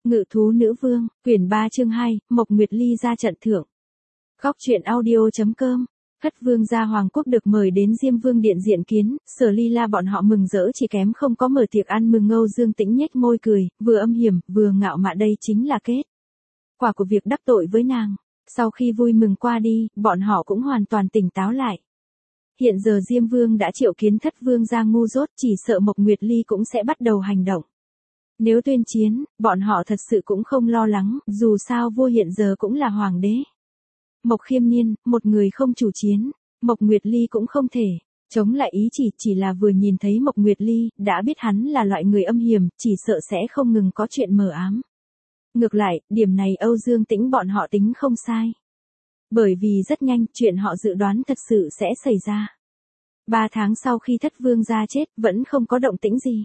Ngự thú nữ vương, quyển 3 chương 2, Mộc Nguyệt Ly ra trận thượng. Góc truyện audio.com. Thất vương gia Hoàng Quốc được mời đến Diêm Vương điện diện kiến, Sở Ly La bọn họ mừng rỡ chỉ kém không có mở tiệc ăn mừng. Âu Dương Tĩnh nhếch môi cười, vừa âm hiểm, vừa ngạo mạn, đây chính là kết quả của việc đắc tội với nàng. Sau khi vui mừng qua đi, bọn họ cũng hoàn toàn tỉnh táo lại. Hiện giờ Diêm Vương đã triệu kiến thất vương gia ngu dốt, chỉ sợ Mộc Nguyệt Ly cũng sẽ bắt đầu hành động. Nếu tuyên chiến, bọn họ thật sự cũng không lo lắng, dù sao vua hiện giờ cũng là hoàng đế. Mộc Khiêm Niên, một người không chủ chiến, Mộc Nguyệt Ly cũng không thể chống lại ý chỉ là vừa nhìn thấy Mộc Nguyệt Ly, đã biết hắn là loại người âm hiểm, chỉ sợ sẽ không ngừng có chuyện mờ ám. Ngược lại, điểm này Âu Dương Tĩnh bọn họ tính không sai. Bởi vì rất nhanh, chuyện họ dự đoán thật sự sẽ xảy ra. 3 tháng sau khi thất vương gia chết, vẫn không có động tĩnh gì.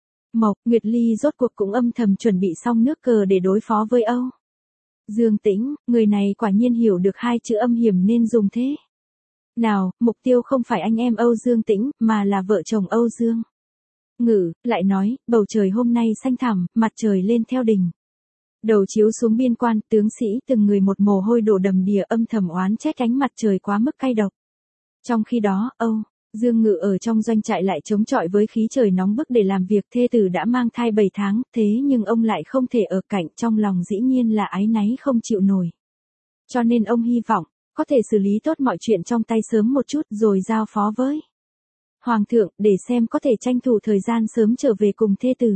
Mộc Nguyệt Ly rốt cuộc cũng âm thầm chuẩn bị xong nước cờ để đối phó với Âu Dương Tĩnh, người này quả nhiên hiểu được 2 chữ âm hiểm nên dùng thế. Nào, mục tiêu không phải anh em Âu Dương Tĩnh, mà là vợ chồng Âu Dương Ngự, lại nói, bầu trời hôm nay xanh thẳm, mặt trời lên theo đỉnh. Đầu chiếu xuống biên quan, tướng sĩ từng người một mồ hôi đổ đầm đìa, âm thầm oán trách ánh mặt trời quá mức cay độc. Trong khi đó, Âu Dương Ngự ở trong doanh trại lại chống chọi với khí trời nóng bức để làm việc. Thê tử đã mang thai 7 tháng, thế nhưng ông lại không thể ở cạnh, trong lòng dĩ nhiên là áy náy không chịu nổi. Cho nên ông hy vọng có thể xử lý tốt mọi chuyện trong tay sớm một chút rồi giao phó với Hoàng thượng, để xem có thể tranh thủ thời gian sớm trở về cùng thê tử.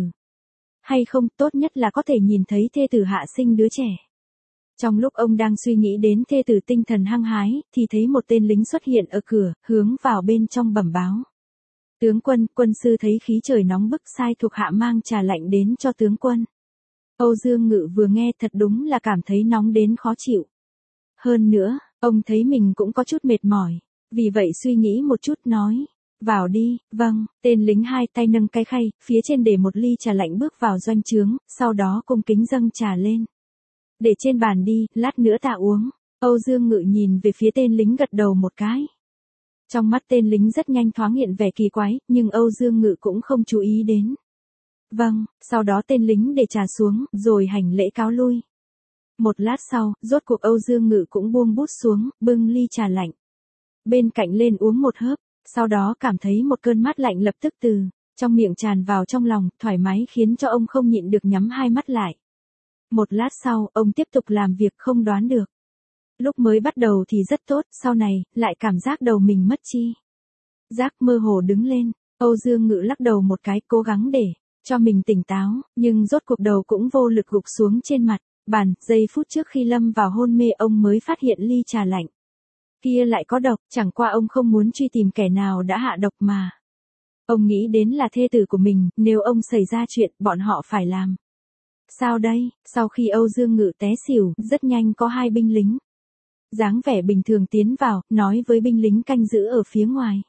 Hay không, tốt nhất là có thể nhìn thấy thê tử hạ sinh đứa trẻ. Trong lúc ông đang suy nghĩ đến thê tử tinh thần hăng hái, thì thấy một tên lính xuất hiện ở cửa, hướng vào bên trong bẩm báo. Tướng quân, quân sư thấy khí trời nóng bức, sai thuộc hạ mang trà lạnh đến cho tướng quân. Âu Dương Ngự vừa nghe thật đúng là cảm thấy nóng đến khó chịu. Hơn nữa, ông thấy mình cũng có chút mệt mỏi. Vì vậy suy nghĩ một chút nói. Vào đi, vâng, tên lính 2 tay nâng cái khay, phía trên để một ly trà lạnh bước vào doanh trướng, sau đó cung kính dâng trà lên. Để trên bàn đi, lát nữa ta uống. Âu Dương Ngự nhìn về phía tên lính gật đầu một cái. Trong mắt tên lính rất nhanh thoáng hiện vẻ kỳ quái, nhưng Âu Dương Ngự cũng không chú ý đến. Vâng, sau đó tên lính để trà xuống, rồi hành lễ cáo lui. Một lát sau, rốt cuộc Âu Dương Ngự cũng buông bút xuống, bưng ly trà lạnh bên cạnh lên uống một hớp, sau đó cảm thấy một cơn mát lạnh lập tức từ trong miệng tràn vào trong lòng, thoải mái khiến cho ông không nhịn được nhắm hai mắt lại. Một lát sau, ông tiếp tục làm việc không đoán được. Lúc mới bắt đầu thì rất tốt, sau này, lại cảm giác đầu mình mất chi giác, mơ hồ đứng lên. Âu Dương Ngự lắc đầu một cái, cố gắng để cho mình tỉnh táo, nhưng rốt cuộc đầu cũng vô lực gục xuống trên mặt bàn. Giây phút trước khi lâm vào hôn mê, ông mới phát hiện ly trà lạnh kia lại có độc, chẳng qua ông không muốn truy tìm kẻ nào đã hạ độc mà. Ông nghĩ đến là thê tử của mình, nếu ông xảy ra chuyện, bọn họ phải làm sao đây? Sau khi Âu Dương Ngự té xỉu, rất nhanh có 2 binh lính dáng vẻ bình thường tiến vào, nói với binh lính canh giữ ở phía ngoài.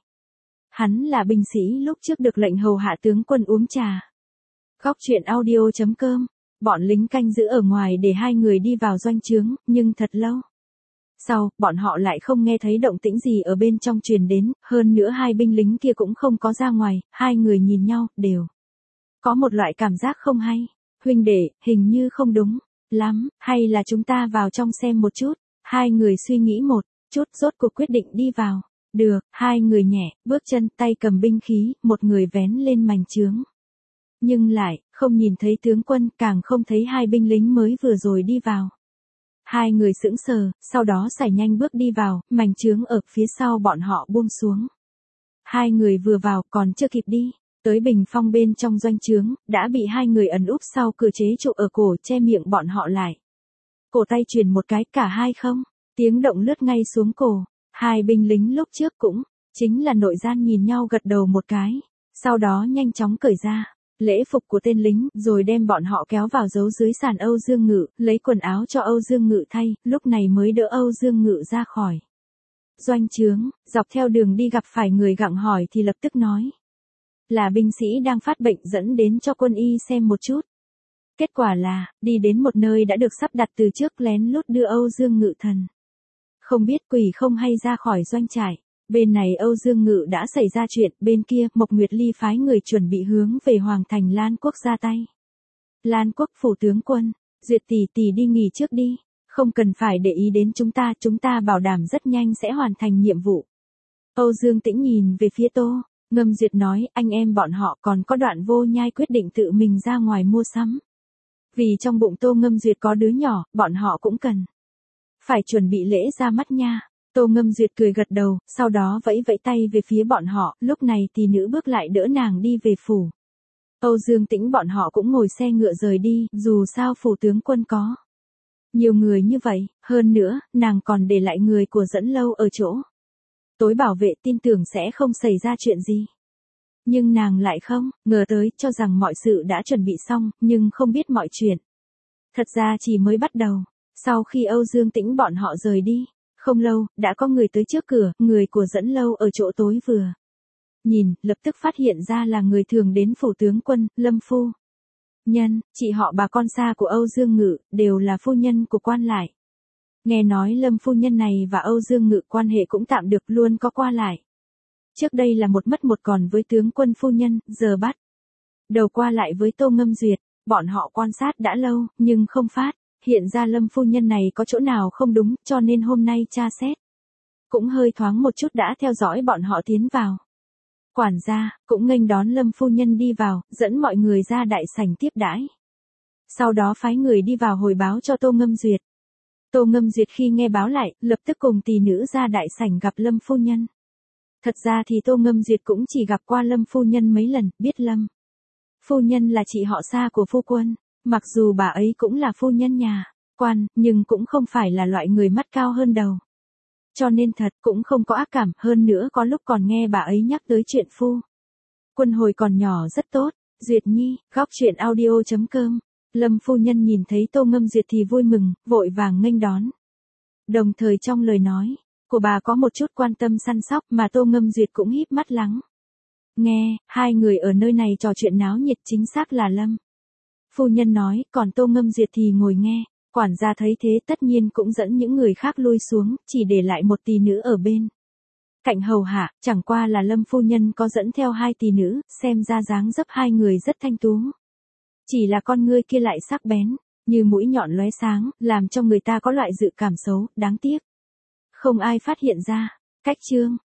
Hắn là binh sĩ lúc trước được lệnh hầu hạ tướng quân uống trà. Góc truyện audio.com. Bọn lính canh giữ ở ngoài để 2 người đi vào doanh trướng, nhưng thật lâu sau, bọn họ lại không nghe thấy động tĩnh gì ở bên trong truyền đến, hơn nữa 2 binh lính kia cũng không có ra ngoài. 2 người nhìn nhau, đều có một loại cảm giác không hay. Huynh đệ, hình như không đúng lắm, hay là chúng ta vào trong xem một chút. 2 người suy nghĩ một chút, rốt cuộc quyết định đi vào. Được, 2 người nhẹ bước chân, tay cầm binh khí, một người vén lên mành trướng. Nhưng lại không nhìn thấy tướng quân, càng không thấy 2 binh lính mới vừa rồi đi vào. 2 người sững sờ, sau đó sải nhanh bước đi vào, mành trướng ở phía sau bọn họ buông xuống. 2 người vừa vào, còn chưa kịp đi tới bình phong bên trong doanh trướng, đã bị 2 người ẩn úp sau cửa chế trụ ở cổ, che miệng bọn họ lại. Cổ tay truyền một cái, cả 2 không tiếng động lướt ngay xuống cổ. 2 binh lính lúc trước cũng chính là nội gian nhìn nhau gật đầu một cái, sau đó nhanh chóng cởi ra lễ phục của tên lính, rồi đem bọn họ kéo vào giấu dưới sàn Âu Dương Ngự, lấy quần áo cho Âu Dương Ngự thay, lúc này mới đỡ Âu Dương Ngự ra khỏi doanh trướng. Dọc theo đường đi gặp phải người gặng hỏi thì lập tức nói là binh sĩ đang phát bệnh, dẫn đến cho quân y xem một chút. Kết quả là, đi đến một nơi đã được sắp đặt từ trước, lén lút đưa Âu Dương Ngự thần không biết quỷ không hay ra khỏi doanh trại. Bên này Âu Dương Ngự đã xảy ra chuyện, bên kia Mộc Nguyệt Ly phái người chuẩn bị hướng về Hoàng thành Lan Quốc ra tay. Lan Quốc phủ tướng quân, Duyệt tỷ đi nghỉ trước đi, không cần phải để ý đến chúng ta bảo đảm rất nhanh sẽ hoàn thành nhiệm vụ. Âu Dương Tĩnh nhìn về phía Tô Ngâm Duyệt nói, anh em bọn họ còn có Đoạn Vô Nhai quyết định tự mình ra ngoài mua sắm. Vì trong bụng Tô Ngâm Duyệt có đứa nhỏ, bọn họ cũng cần phải chuẩn bị lễ ra mắt nha. Tô Ngâm Duyệt cười gật đầu, sau đó vẫy vẫy tay về phía bọn họ, lúc này tỷ nữ bước lại đỡ nàng đi về phủ. Âu Dương Tĩnh bọn họ cũng ngồi xe ngựa rời đi, dù sao phủ tướng quân có nhiều người như vậy, hơn nữa, nàng còn để lại người của Dẫn Lâu ở chỗ tối bảo vệ, tin tưởng sẽ không xảy ra chuyện gì. Nhưng nàng lại không ngờ tới, cho rằng mọi sự đã chuẩn bị xong, nhưng không biết mọi chuyện thật ra chỉ mới bắt đầu. Sau khi Âu Dương Tĩnh bọn họ rời đi, không lâu, đã có người tới trước cửa, người của Dẫn Lâu ở chỗ tối vừa nhìn, lập tức phát hiện ra là người thường đến phủ tướng quân, Lâm phu nhân, chị họ bà con xa của Âu Dương Ngự, đều là phu nhân của quan lại. Nghe nói Lâm phu nhân này và Âu Dương Ngự quan hệ cũng tạm được, luôn có qua lại. Trước đây là một mất một còn với tướng quân phu nhân, giờ bắt đầu qua lại với Tô Ngâm Duyệt, bọn họ quan sát đã lâu, nhưng không phát hiện ra Lâm phu nhân này có chỗ nào không đúng, cho nên hôm nay tra xét cũng hơi thoáng một chút đã theo dõi bọn họ tiến vào. Quản gia cũng nghênh đón Lâm phu nhân đi vào, dẫn mọi người ra đại sảnh tiếp đãi. Sau đó phái người đi vào hồi báo cho Tô Ngâm Duyệt. Tô Ngâm Duyệt khi nghe báo lại, lập tức cùng tỷ nữ ra đại sảnh gặp Lâm phu nhân. Thật ra thì Tô Ngâm Duyệt cũng chỉ gặp qua Lâm phu nhân mấy lần, biết Lâm phu nhân là chị họ xa của phu quân, mặc dù bà ấy cũng là phu nhân nhà quan, nhưng cũng không phải là loại người mắt cao hơn đầu. Cho nên thật cũng không có ác cảm, hơn nữa có lúc còn nghe bà ấy nhắc tới chuyện phu quân hồi còn nhỏ rất tốt. Duyệt Nhi, góc truyện audio.com. Lâm phu nhân nhìn thấy Tô Ngâm Duyệt thì vui mừng, vội vàng nghênh đón. Đồng thời trong lời nói của bà có một chút quan tâm săn sóc mà Tô Ngâm Duyệt cũng híp mắt lắng nghe. Hai người ở nơi này trò chuyện náo nhiệt, chính xác là Lâm phu nhân nói, còn Tô Ngâm Duyệt thì ngồi nghe. Quản gia thấy thế tất nhiên cũng dẫn những người khác lui xuống, chỉ để lại một tỷ nữ ở bên cạnh hầu hạ, chẳng qua là Lâm phu nhân có dẫn theo hai tỷ nữ, xem ra dáng dấp hai người rất thanh tú. Chỉ là con ngươi kia lại sắc bén, như mũi nhọn lóe sáng, làm cho người ta có loại dự cảm xấu, đáng tiếc không ai phát hiện ra. Cách chương